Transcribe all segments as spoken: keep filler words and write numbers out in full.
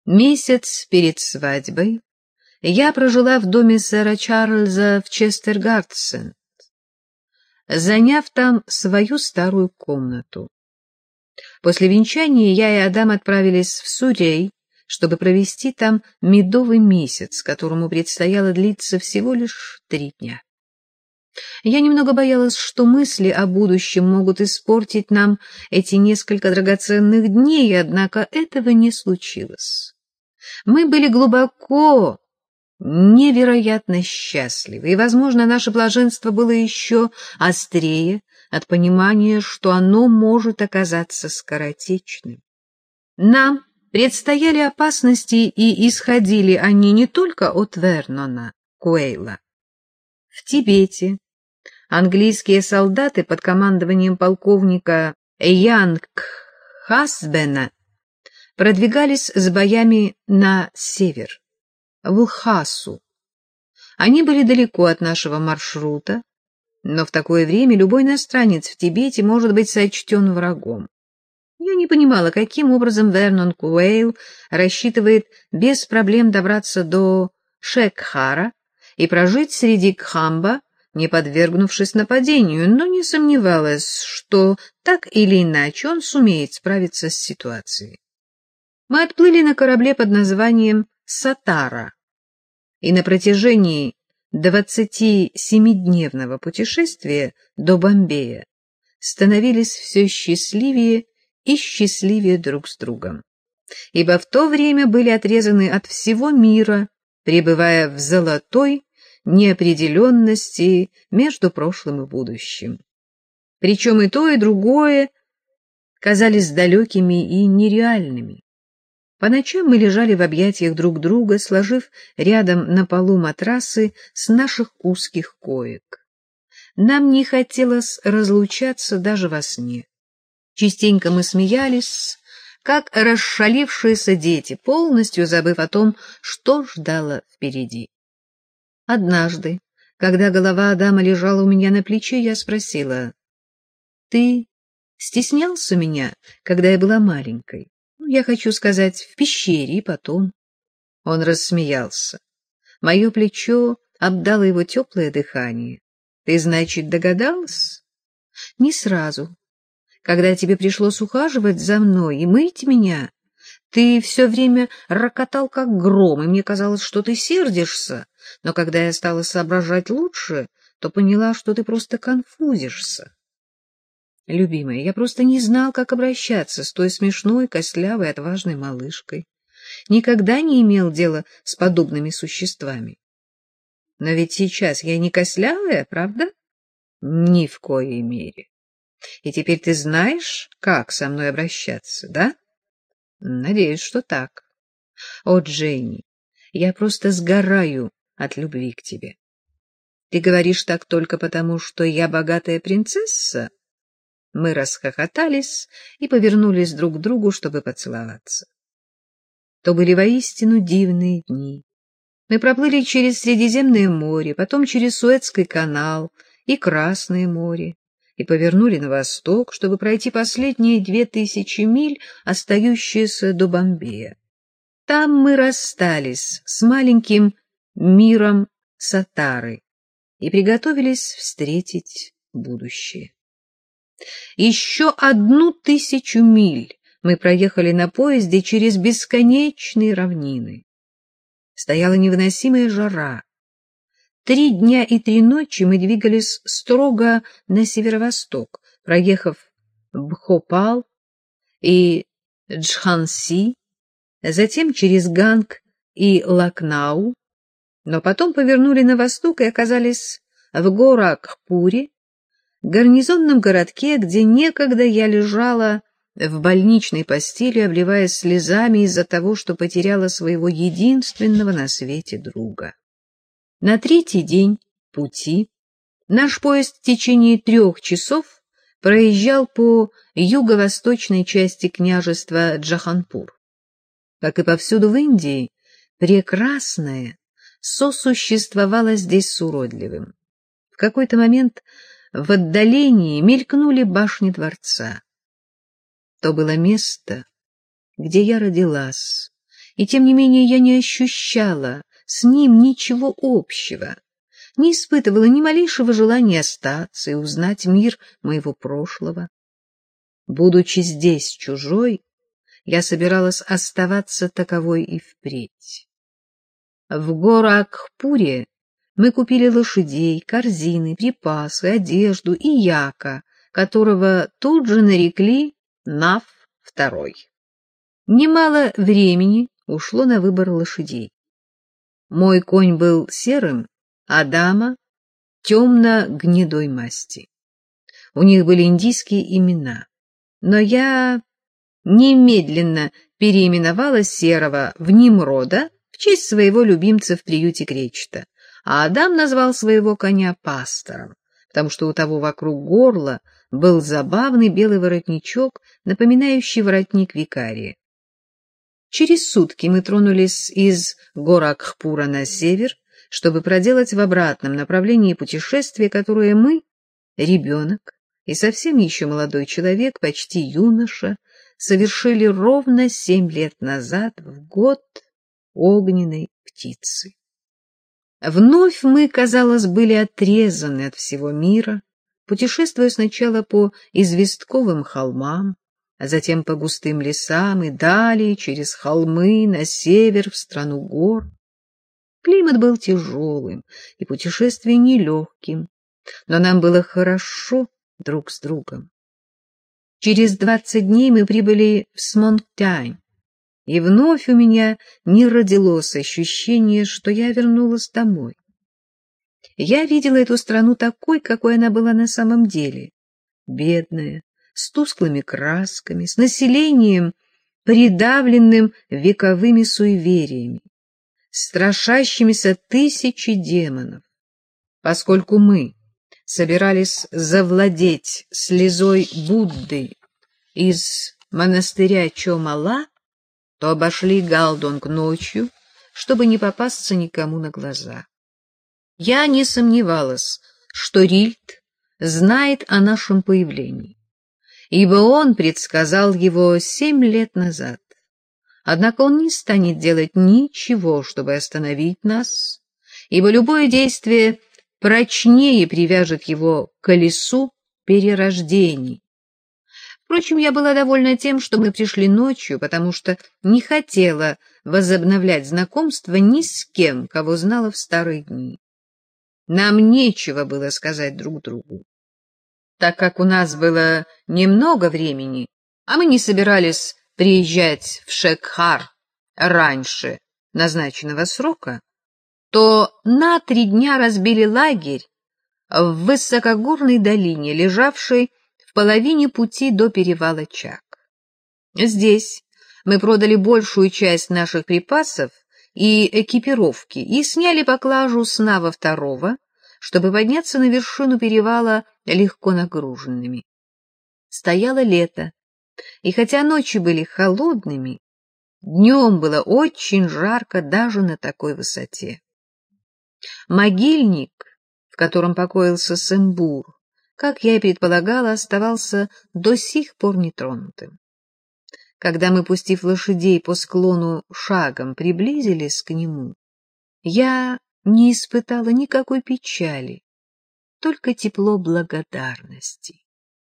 Месяц перед свадьбой я прожила в доме сэра Чарльза в Честер-Гардсенд, заняв там свою старую комнату. После венчания я и Адам отправились в Суррей, чтобы провести там медовый месяц, которому предстояло длиться всего лишь три дня. Я немного боялась, что мысли о будущем могут испортить нам эти несколько драгоценных дней, однако этого не случилось. Мы были глубоко, невероятно счастливы, и, возможно, наше блаженство было еще острее от понимания, что оно может оказаться скоротечным. Нам предстояли опасности, и исходили они не только от Вернона Куэйла. В Тибете английские солдаты под командованием полковника Янгхасбена продвигались с боями на север, в Лхасу. Они были далеко от нашего маршрута, но в такое время любой иностранец в Тибете может быть сочтен врагом. Я не понимала, каким образом Вернон Куэйл рассчитывает без проблем добраться до Шекхара и прожить среди Кхамба, не подвергнувшись нападению, но не сомневалась, что так или иначе он сумеет справиться с ситуацией. Мы отплыли на корабле под названием «Сатара», и на протяжении двадцатисемидневного путешествия до Бомбея становились все счастливее и счастливее друг с другом, ибо в то время были отрезаны от всего мира, пребывая в золотой неопределенности между прошлым и будущим. Причем и то, и другое казались далекими и нереальными. По ночам мы лежали в объятиях друг друга, сложив рядом на полу матрасы с наших узких коек. Нам не хотелось разлучаться даже во сне. Частенько мы смеялись, как расшалившиеся дети, полностью забыв о том, что ждало впереди. Однажды, когда голова Адама лежала у меня на плече, я спросила: «Ты стеснялся меня, когда я была маленькой? Ну, я хочу сказать, в пещере и потом». Он рассмеялся. Мое плечо обдало его теплое дыхание. «Ты, значит, догадалась?» «Не сразу. Когда тебе пришлось ухаживать за мной и мыть меня, ты все время рокотал, как гром, и мне казалось, что ты сердишься, но когда я стала соображать лучше, то поняла, что ты просто конфузишься». «Любимая, я просто не знал, как обращаться с той смешной, костлявой, отважной малышкой. Никогда не имел дела с подобными существами». «Но ведь сейчас я не костлявая, правда?» «Ни в коей мере. И теперь ты знаешь, как со мной обращаться, да?» «Надеюсь, что так. О, Дженни, я просто сгораю от любви к тебе. Ты говоришь так только потому, что я богатая принцесса?» Мы расхохотались и повернулись друг к другу, чтобы поцеловаться. То были воистину дивные дни. Мы проплыли через Средиземное море, потом через Суэцкий канал и Красное море, и повернули на восток, чтобы пройти последние две тысячи миль, остающиеся до Бомбея. Там мы расстались с маленьким миром Сатары и приготовились встретить будущее. Еще одну тысячу миль мы проехали на поезде через бесконечные равнины. Стояла невыносимая жара. Три дня и три ночи мы двигались строго на северо-восток, проехав Бхопал и Джханси, затем через Ганг и Лакнау, но потом повернули на восток и оказались в Горакхпуре, гарнизонном городке, где некогда я лежала в больничной постели, обливаясь слезами из-за того, что потеряла своего единственного на свете друга. На третий день пути наш поезд в течение трех часов проезжал по юго-восточной части княжества Джаханпур. Как и повсюду в Индии, прекрасное сосуществовало здесь с уродливым. В какой-то момент в отдалении мелькнули башни дворца. То было место, где я родилась И тем не менее я не ощущала с ним ничего общего, не испытывала ни малейшего желания остаться и узнать мир моего прошлого. Будучи здесь чужой, я собиралась оставаться таковой и впредь. В Горакхпуре мы купили лошадей, корзины, припасы, одежду и яка, которого тут же нарекли Нав второй. Немало времени ушло на выбор лошадей. Мой конь был серым, а дама — темно-гнедой масти. У них были индийские имена, но я немедленно переименовала серого в Нимрода в честь своего любимца в приюте Кречета, а Адам назвал своего коня Пастором, потому что у того вокруг горла был забавный белый воротничок, напоминающий воротник викария. Через сутки мы тронулись из Горакхпура на север, чтобы проделать в обратном направлении путешествие, которое мы, ребенок и совсем еще молодой человек, почти юноша, совершили ровно семь лет назад, в год огненной птицы. Вновь мы, казалось, были отрезаны от всего мира, путешествуя сначала по известковым холмам, а затем по густым лесам и далее через холмы на север в страну гор. Климат был тяжелым и путешествие нелегким, но нам было хорошо друг с другом. Через двадцать дней мы прибыли в Смонтайн, и вновь у меня не родилось ощущение, что я вернулась домой. Я видела эту страну такой, какой она была на самом деле, бедная, с тусклыми красками, с населением, придавленным вековыми суевериями, страшащимися тысячи демонов. Поскольку мы собирались завладеть слезой Будды из монастыря Чомала, то обошли Галдонг ночью, чтобы не попасться никому на глаза. Я не сомневалась, что Рильд знает о нашем появлении, ибо он предсказал его семь лет назад. Однако он не станет делать ничего, чтобы остановить нас, ибо любое действие прочнее привяжет его к колесу перерождений. Впрочем, я была довольна тем, что мы пришли ночью, потому что не хотела возобновлять знакомство ни с кем, кого знала в старые дни. Нам нечего было сказать друг другу. Так как у нас было немного времени, а мы не собирались приезжать в Шекхар раньше назначенного срока, то на три дня разбили лагерь в высокогорной долине, лежавшей в половине пути до перевала Чак. Здесь мы продали большую часть наших припасов и экипировки и сняли поклажу с Нава второго, чтобы подняться на вершину перевала легко нагруженными. Стояло лето, и хотя ночи были холодными, днем было очень жарко даже на такой высоте. Могильник, в котором покоился Сэмбур, как я и предполагала, оставался до сих пор нетронутым. Когда мы, пустив лошадей по склону шагом, приблизились к нему, я не испытала никакой печали, только тепло благодарности.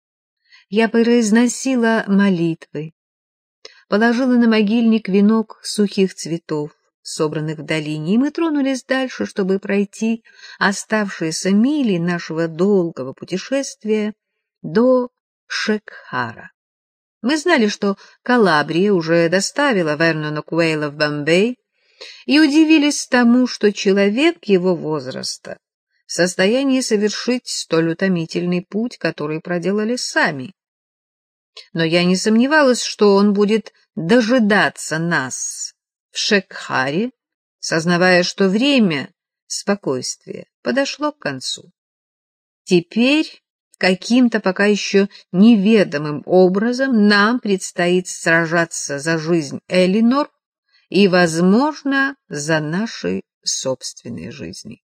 Я произносила молитвы, положила на могильник венок сухих цветов, собранных в долине, и мы тронулись дальше, чтобы пройти оставшиеся мили нашего долгого путешествия до Шекхара. Мы знали, что Калабрия уже доставила Вернона Куэйла в Бомбей, и удивились тому, что человек его возраста в состоянии совершить столь утомительный путь, который проделали сами. Но я не сомневалась, что он будет дожидаться нас в Шекхаре, сознавая, что время спокойствия подошло к концу. Теперь каким-то пока еще неведомым образом нам предстоит сражаться за жизнь Элинор и, возможно, за наши собственные жизни.